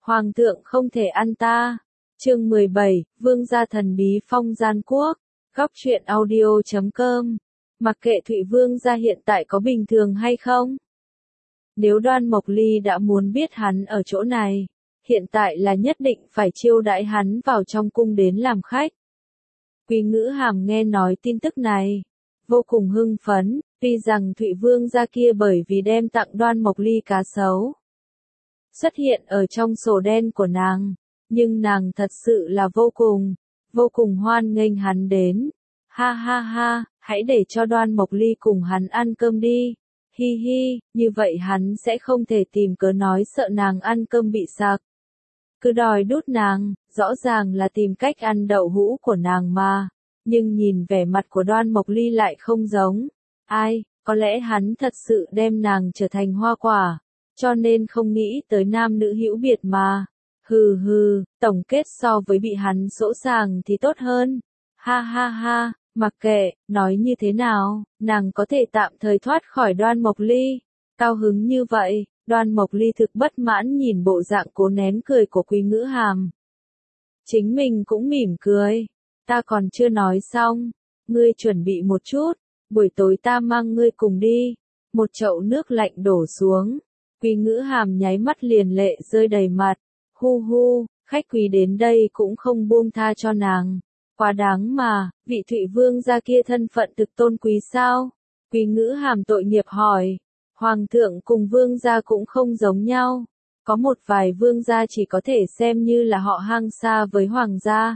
Hoàng thượng không thể ăn ta. Chương 17, Vương gia thần bí phong gian quốc. Góc truyện audio.com. Mặc kệ Thụy Vương gia hiện tại có bình thường hay không. Nếu Đoan Mộc Ly đã muốn biết hắn ở chỗ này, hiện tại là nhất định phải chiêu đãi hắn vào trong cung đến làm khách. Quý Ngữ Hàm nghe nói tin tức này, vô cùng hưng phấn, tuy rằng Thụy Vương gia kia bởi vì đem tặng Đoan Mộc Ly cá sấu xuất hiện ở trong sổ đen của nàng, nhưng nàng thật sự là vô cùng hoan nghênh hắn đến. Ha ha ha, hãy để cho Đoan Mộc Ly cùng hắn ăn cơm đi. Hi hi, như vậy hắn sẽ không thể tìm cớ nói sợ nàng ăn cơm bị sặc. Cứ đòi đút nàng, rõ ràng là tìm cách ăn đậu hũ của nàng mà. Nhưng nhìn vẻ mặt của Đoan Mộc Ly lại không giống. Ai, có lẽ hắn thật sự đem nàng trở thành hoa quả, cho nên không nghĩ tới nam nữ hữu biệt mà. Hừ hừ, tổng kết so với bị hắn sỗ sàng thì tốt hơn. Ha ha ha, mặc kệ, nói như thế nào, nàng có thể tạm thời thoát khỏi Đoan Mộc Ly. Cao hứng như vậy, Đoan Mộc Ly thực bất mãn nhìn bộ dạng cố nén cười của Quý Ngữ Hàm. Chính mình cũng mỉm cười. Ta còn chưa nói xong, ngươi chuẩn bị một chút, buổi tối ta mang ngươi cùng đi. Một chậu nước lạnh đổ xuống, Quý Ngữ Hàm nháy mắt liền lệ rơi đầy mặt. Hu hu, khách quý đến đây cũng không buông tha cho nàng. Quá đáng mà, vị Thụy Vương gia kia thân phận thực tôn quý sao? Quý Ngữ Hàm tội nghiệp hỏi. Hoàng thượng cùng vương gia cũng không giống nhau. Có một vài vương gia chỉ có thể xem như là họ hàng xa với hoàng gia.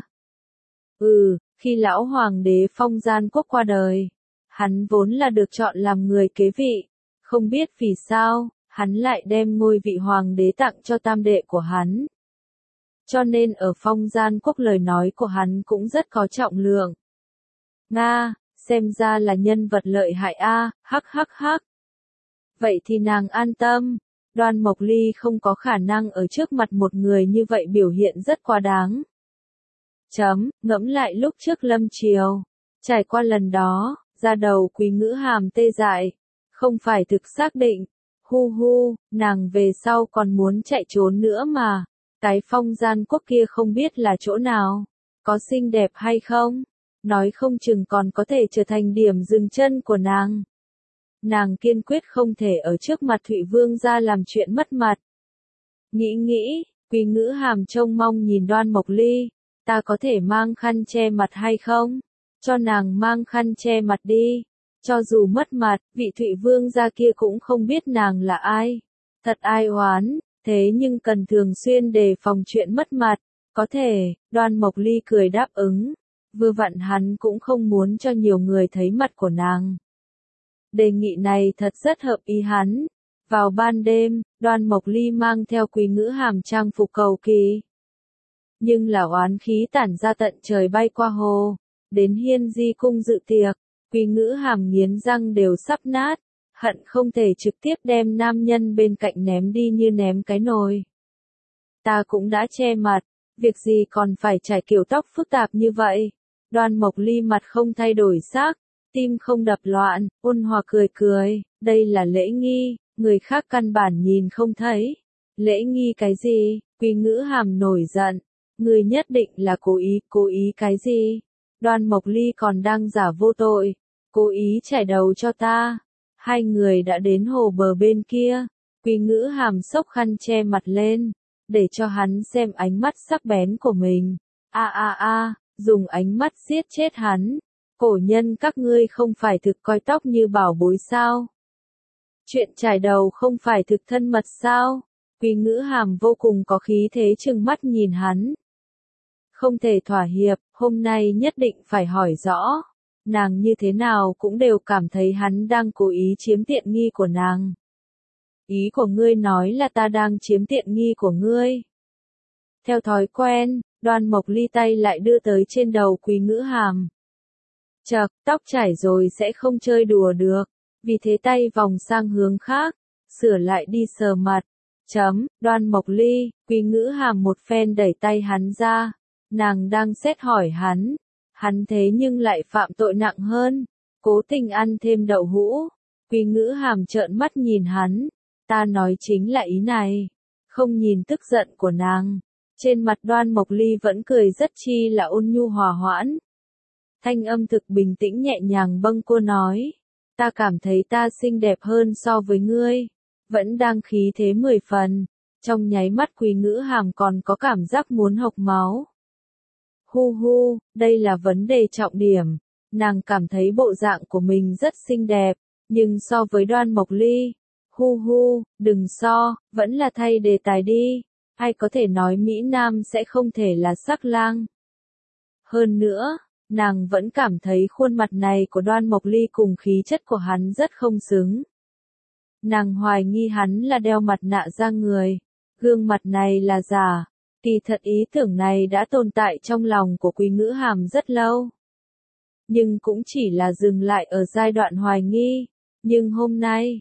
Khi lão hoàng đế Phong Gian Quốc qua đời, hắn vốn là được chọn làm người kế vị. Không biết vì sao, hắn lại đem ngôi vị hoàng đế tặng cho tam đệ của hắn. Cho nên ở Phong Gian Quốc lời nói của hắn cũng rất có trọng lượng. Nga, xem ra là nhân vật lợi hại a, hắc hắc hắc. Vậy thì nàng an tâm, Đoan Mộc Ly không có khả năng ở trước mặt một người như vậy biểu hiện rất quá đáng. Ngẫm lại lúc trước lâm triều, trải qua lần đó, da đầu Quý Ngữ Hàm tê dại, không phải thực xác định. Hu hu, nàng về sau còn muốn chạy trốn nữa mà. Cái Phong Gian Quốc kia không biết là chỗ nào, có xinh đẹp hay không, nói không chừng còn có thể trở thành điểm dừng chân của nàng. Nàng kiên quyết không thể ở trước mặt Thụy Vương gia làm chuyện mất mặt. Nghĩ, Quý Ngữ Hàm trông mong nhìn Đoan Mộc Ly, ta có thể mang khăn che mặt hay không? Cho nàng mang khăn che mặt đi. Cho dù mất mặt, vị Thụy Vương gia kia cũng không biết nàng là ai. Thật ai oán. Thế nhưng cần thường xuyên đề phòng chuyện mất mặt. Có thể, Đoan Mộc Ly cười đáp ứng. Vừa vặn hắn cũng không muốn cho nhiều người thấy mặt của nàng. Đề nghị này thật rất hợp ý hắn. Vào ban đêm, Đoan Mộc Ly mang theo Quý Ngữ Hàm trang phục cầu kỳ. Nhưng là oán khí tản ra tận trời bay qua hồ. Đến Hiên Di cung dự tiệc, Quý Ngữ Hàm nghiến răng đều sắp nát. Hận không thể trực tiếp đem nam nhân bên cạnh ném đi như ném cái nồi. Ta cũng đã che mặt, việc gì còn phải trải kiểu tóc phức tạp như vậy. Đoan Mộc Ly mặt không thay đổi sắc, tim không đập loạn, ôn hòa cười, đây là lễ nghi, người khác căn bản nhìn không thấy. Lễ nghi cái gì? Quý Ngữ Hàm nổi giận, người nhất định là cố ý cái gì? Đoan Mộc Ly còn đang giả vô tội, cố ý chải đầu cho ta. Hai người đã đến hồ bờ bên kia, Quý Ngữ Hàm xốc khăn che mặt lên, để cho hắn xem ánh mắt sắc bén của mình. Dùng ánh mắt giết chết hắn. Cổ nhân các ngươi không phải thực coi tóc như bảo bối sao? Chuyện chải đầu không phải thực thân mật sao? Quý Ngữ Hàm vô cùng có khí thế trừng mắt nhìn hắn. Không thể thỏa hiệp, hôm nay nhất định phải hỏi rõ. Nàng như thế nào cũng đều cảm thấy hắn đang cố ý chiếm tiện nghi của nàng. Ý của ngươi nói là ta đang chiếm tiện nghi của ngươi. Theo thói quen, Đoan Mộc Ly tay lại đưa tới trên đầu Quý Ngữ Hàm. Chậc, tóc chảy rồi sẽ không chơi đùa được, vì thế tay vòng sang hướng khác, sửa lại đi sờ mặt. Đoan Mộc Ly, Quý Ngữ Hàm một phen đẩy tay hắn ra, nàng đang xét hỏi hắn thế nhưng lại phạm tội nặng hơn, cố tình ăn thêm đậu hũ. Quý Ngữ Hàm trợn mắt nhìn hắn, ta nói chính là ý này, không nhìn tức giận của nàng. Trên mặt Đoan Mộc Ly vẫn cười rất chi là ôn nhu hòa hoãn. Thanh âm thực bình tĩnh nhẹ nhàng bâng quơ nói. Ta cảm thấy ta xinh đẹp hơn so với ngươi. Vẫn đang khí thế 10 phần. Trong nháy mắt Quý Ngữ Hàm còn có cảm giác muốn hộc máu. Hu hu, đây là vấn đề trọng điểm. Nàng cảm thấy bộ dạng của mình rất xinh đẹp. Nhưng so với Đoan Mộc Ly. Hu hu, đừng so, vẫn là thay đề tài đi. Ai có thể nói Mỹ Nam sẽ không thể là sắc lang. Hơn nữa, nàng vẫn cảm thấy khuôn mặt này của Đoan Mộc Ly cùng khí chất của hắn rất không xứng. Nàng hoài nghi hắn là đeo mặt nạ ra người. Gương mặt này là giả. Kỳ thật ý tưởng này đã tồn tại trong lòng của Quý Ngữ Hàm rất lâu. Nhưng cũng chỉ là dừng lại ở giai đoạn hoài nghi. Nhưng hôm nay,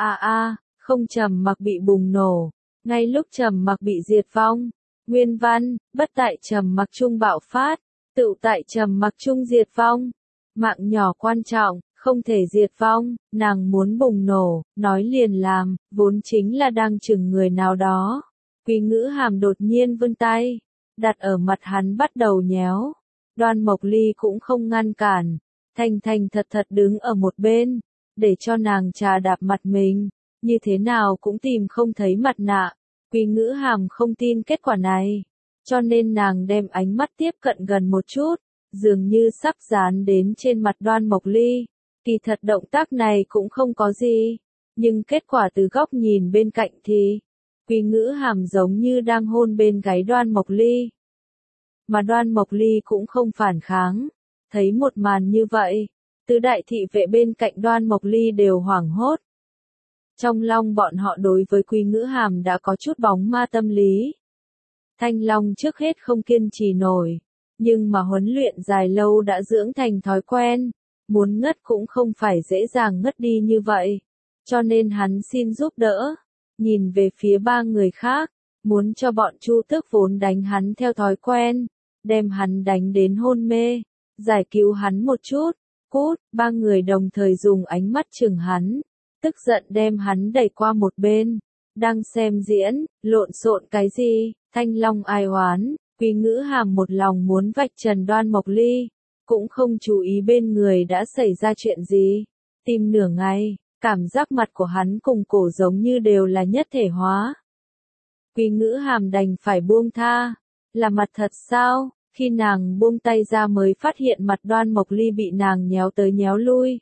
không trầm mặc bị bùng nổ. Ngay lúc trầm mặc bị diệt vong, nguyên văn, bất tại trầm mặc chung bạo phát, tự tại trầm mặc chung diệt vong. Mạng nhỏ quan trọng, không thể diệt vong, nàng muốn bùng nổ, nói liền làm, vốn chính là đang chừng người nào đó. Quý Ngữ Hàm đột nhiên vươn tay, đặt ở mặt hắn bắt đầu nhéo. Đoan Mộc Ly cũng không ngăn cản, thành thành thật thật đứng ở một bên, để cho nàng trà đạp mặt mình. Như thế nào cũng tìm không thấy mặt nạ. Quý Ngữ Hàm không tin kết quả này. Cho nên nàng đem ánh mắt tiếp cận gần một chút. Dường như sắp dán đến trên mặt Đoan Mộc Ly. Kỳ thật động tác này cũng không có gì. Nhưng kết quả từ góc nhìn bên cạnh thì. Quý Ngữ Hàm giống như đang hôn bên gáy Đoan Mộc Ly. Mà Đoan Mộc Ly cũng không phản kháng. Thấy một màn như vậy. Tứ đại thị vệ bên cạnh Đoan Mộc Ly đều hoảng hốt. Trong lòng bọn họ đối với Quý Ngữ Hàm đã có chút bóng ma tâm lý. Thanh Long trước hết không kiên trì nổi, nhưng mà huấn luyện dài lâu đã dưỡng thành thói quen, muốn ngất cũng không phải dễ dàng ngất đi như vậy, cho nên hắn xin giúp đỡ, nhìn về phía ba người khác, muốn cho bọn Chu Tước vốn đánh hắn theo thói quen, đem hắn đánh đến hôn mê, giải cứu hắn một chút, cút, ba người đồng thời dùng ánh mắt chừng hắn. Tức giận đem hắn đẩy qua một bên, đang xem diễn, lộn xộn cái gì, Thanh Long ai oán, Quý Ngữ Hàm một lòng muốn vạch trần Đoan Mộc Ly, cũng không chú ý bên người đã xảy ra chuyện gì, tìm nửa ngày, cảm giác mặt của hắn cùng cổ giống như đều là nhất thể hóa. Quý Ngữ Hàm đành phải buông tha, là mặt thật sao, khi nàng buông tay ra mới phát hiện mặt Đoan Mộc Ly bị nàng nhéo tới nhéo lui.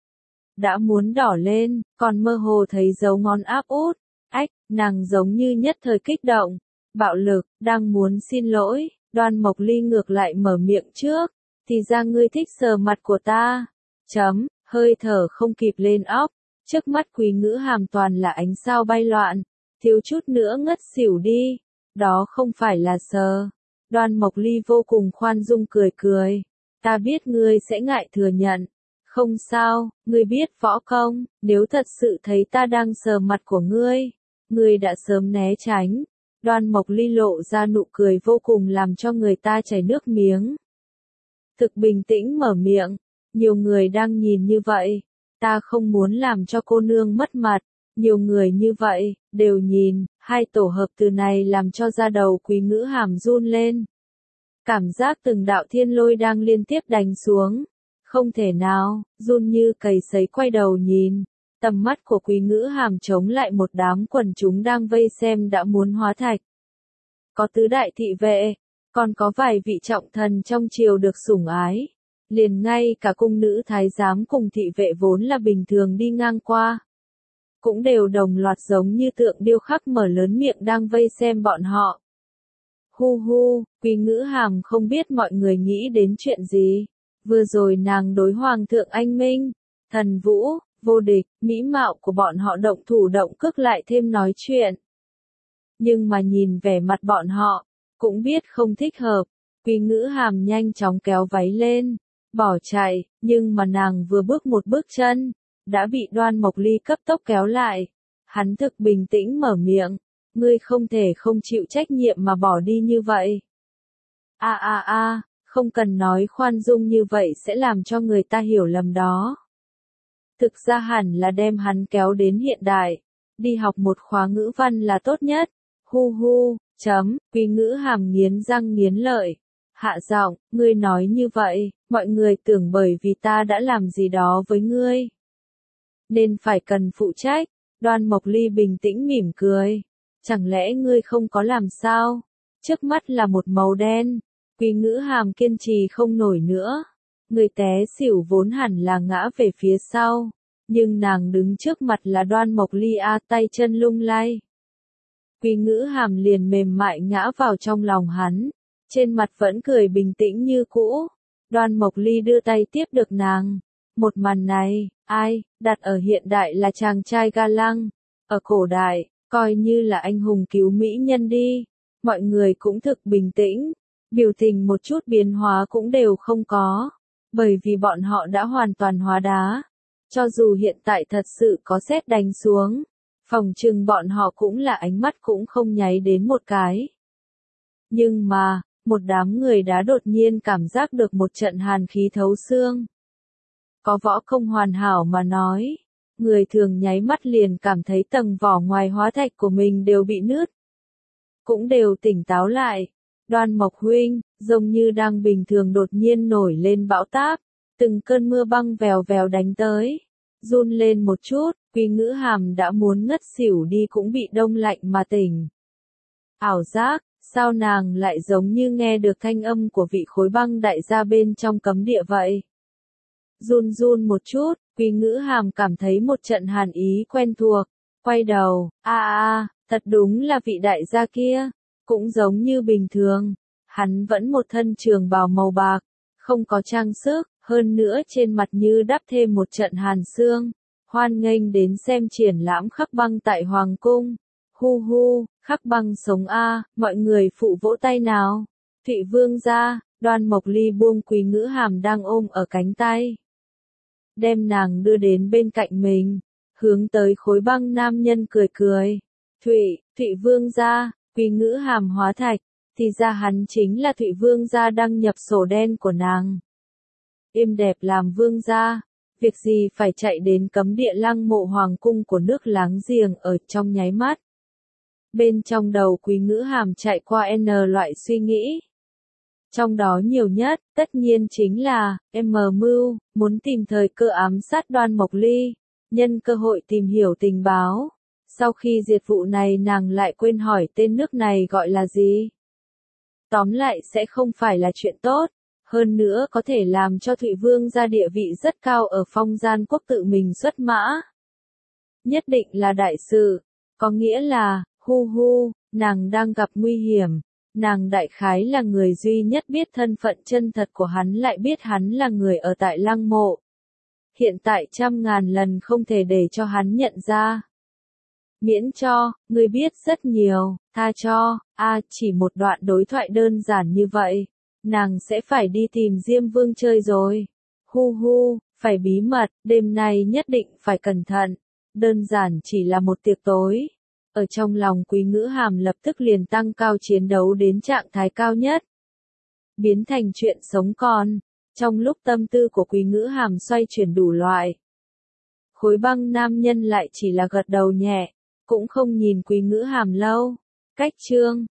Đã muốn đỏ lên, còn mơ hồ thấy dấu ngón áp út, nàng giống như nhất thời kích động, bạo lực, đang muốn xin lỗi, Đoan Mộc Ly ngược lại mở miệng trước, thì ra ngươi thích sờ mặt của ta, hơi thở không kịp lên óc, trước mắt Quý Ngữ Hàm toàn là ánh sao bay loạn, thiếu chút nữa ngất xỉu đi, đó không phải là sờ, Đoan Mộc Ly vô cùng khoan dung cười cười, ta biết ngươi sẽ ngại thừa nhận. Không sao, ngươi biết võ công, nếu thật sự thấy ta đang sờ mặt của ngươi đã sớm né tránh. Đoan Mộc Ly lộ ra nụ cười vô cùng làm cho người ta chảy nước miếng. Thực bình tĩnh mở miệng, nhiều người đang nhìn như vậy, ta không muốn làm cho cô nương mất mặt, nhiều người như vậy, đều nhìn, hai tổ hợp từ này làm cho da đầu Quý Ngữ Hàm run lên. Cảm giác từng đạo thiên lôi đang liên tiếp đánh xuống. Không thể nào, run như cầy sấy quay đầu nhìn, tầm mắt của Quý Ngữ Hàm chống lại một đám quần chúng đang vây xem đã muốn hóa thạch. Có tứ đại thị vệ, còn có vài vị trọng thần trong triều được sủng ái, liền ngay cả cung nữ thái giám cùng thị vệ vốn là bình thường đi ngang qua. Cũng đều đồng loạt giống như tượng điêu khắc mở lớn miệng đang vây xem bọn họ. Hu hu, Quý Ngữ Hàm không biết mọi người nghĩ đến chuyện gì. Vừa rồi nàng đối Hoàng thượng anh minh, Thần Vũ, vô địch, mỹ mạo của bọn họ động thủ động cước lại thêm nói chuyện. Nhưng mà nhìn vẻ mặt bọn họ, cũng biết không thích hợp, Quý Ngữ Hàm nhanh chóng kéo váy lên, bỏ chạy, nhưng mà nàng vừa bước một bước chân, đã bị Đoan Mộc Ly cấp tốc kéo lại. Hắn thực bình tĩnh mở miệng, ngươi không thể không chịu trách nhiệm mà bỏ đi như vậy. Không cần nói khoan dung như vậy sẽ làm cho người ta hiểu lầm đó. Thực ra hẳn là đem hắn kéo đến hiện đại, đi học một khóa ngữ văn là tốt nhất. Hu hu, Quý Ngữ Hàm nghiến răng nghiến lợi. Hạ giọng, ngươi nói như vậy, mọi người tưởng bởi vì ta đã làm gì đó với ngươi, nên phải cần phụ trách. Đoan Mộc Ly bình tĩnh mỉm cười. Chẳng lẽ ngươi không có làm sao? Trước mắt là một màu đen. Quý Ngữ Hàm kiên trì không nổi nữa. Người té xỉu vốn hẳn là ngã về phía sau. Nhưng nàng đứng trước mặt là Đoan Mộc Ly tay chân lung lay. Quý Ngữ Hàm liền mềm mại ngã vào trong lòng hắn. Trên mặt vẫn cười bình tĩnh như cũ. Đoan Mộc Ly đưa tay tiếp được nàng. Một màn này, đặt ở hiện đại là chàng trai ga lăng. Ở cổ đại, coi như là anh hùng cứu mỹ nhân đi. Mọi người cũng thực bình tĩnh. Biểu tình một chút biến hóa cũng đều không có. Bởi vì bọn họ đã hoàn toàn hóa đá. Cho dù hiện tại thật sự có sét đánh xuống, phòng trừng bọn họ cũng là ánh mắt cũng không nháy đến một cái. Nhưng mà, một đám người đã đột nhiên cảm giác được một trận hàn khí thấu xương. Có võ công hoàn hảo mà nói, người thường nháy mắt liền cảm thấy tầng vỏ ngoài hóa thạch của mình đều bị nứt. Cũng đều tỉnh táo lại. Đoan Mộc huynh, giống như đang bình thường đột nhiên nổi lên bão táp, từng cơn mưa băng vèo vèo đánh tới. Run lên một chút, Quý Ngữ Hàm đã muốn ngất xỉu đi cũng bị đông lạnh mà tỉnh. Ảo giác, sao nàng lại giống như nghe được thanh âm của vị khối băng đại gia bên trong cấm địa vậy? Run run một chút, Quý Ngữ Hàm cảm thấy một trận hàn ý quen thuộc, quay đầu, thật đúng là vị đại gia kia, cũng giống như bình thường, hắn vẫn một thân trường bào màu bạc, không có trang sức, hơn nữa trên mặt như đắp thêm một trận hàn sương, hoan nghênh đến xem triển lãm khắc băng tại Hoàng Cung. Hu hu, khắc băng sống mọi người phụ vỗ tay nào. Thụy Vương gia, Đoan Mộc Ly buông Quý Ngữ Hàm đang ôm ở cánh tay. Đem nàng đưa đến bên cạnh mình, hướng tới khối băng nam nhân cười cười. Thụy Vương gia, Quý Ngữ Hàm hóa thạch, thì ra hắn chính là Thụy Vương gia đăng nhập sổ đen của nàng. Êm đẹp làm vương gia, việc gì phải chạy đến cấm địa Lăng Mộ Hoàng Cung của nước láng giềng ở trong nháy mắt. Bên trong đầu Quý Ngữ Hàm chạy qua loại suy nghĩ. Trong đó nhiều nhất, tất nhiên chính là, mưu, muốn tìm thời cơ ám sát Đoan Mộc Ly, nhân cơ hội tìm hiểu tình báo. Sau khi diệt vụ này nàng lại quên hỏi tên nước này gọi là gì. Tóm lại sẽ không phải là chuyện tốt, hơn nữa có thể làm cho Thụy Vương gia địa vị rất cao ở Phong Gian Quốc tự mình xuất mã. Nhất định là đại sự, có nghĩa là, nàng đang gặp nguy hiểm. Nàng đại khái là người duy nhất biết thân phận chân thật của hắn, lại biết hắn là người ở tại Lăng Mộ. Hiện tại 100.000 lần không thể để cho hắn nhận ra. Miễn cho, ngươi biết rất nhiều, tha cho, chỉ một đoạn đối thoại đơn giản như vậy. Nàng sẽ phải đi tìm Diêm Vương chơi rồi. Phải bí mật, đêm nay nhất định phải cẩn thận. Đơn giản chỉ là một tiệc tối. Ở trong lòng Quý Ngữ Hàm lập tức liền tăng cao chiến đấu đến trạng thái cao nhất. Biến thành chuyện sống còn. Trong lúc tâm tư của Quý Ngữ Hàm xoay chuyển đủ loại. Khối băng nam nhân lại chỉ là gật đầu nhẹ, cũng không nhìn Quý Ngữ Hàm lâu. Cách chương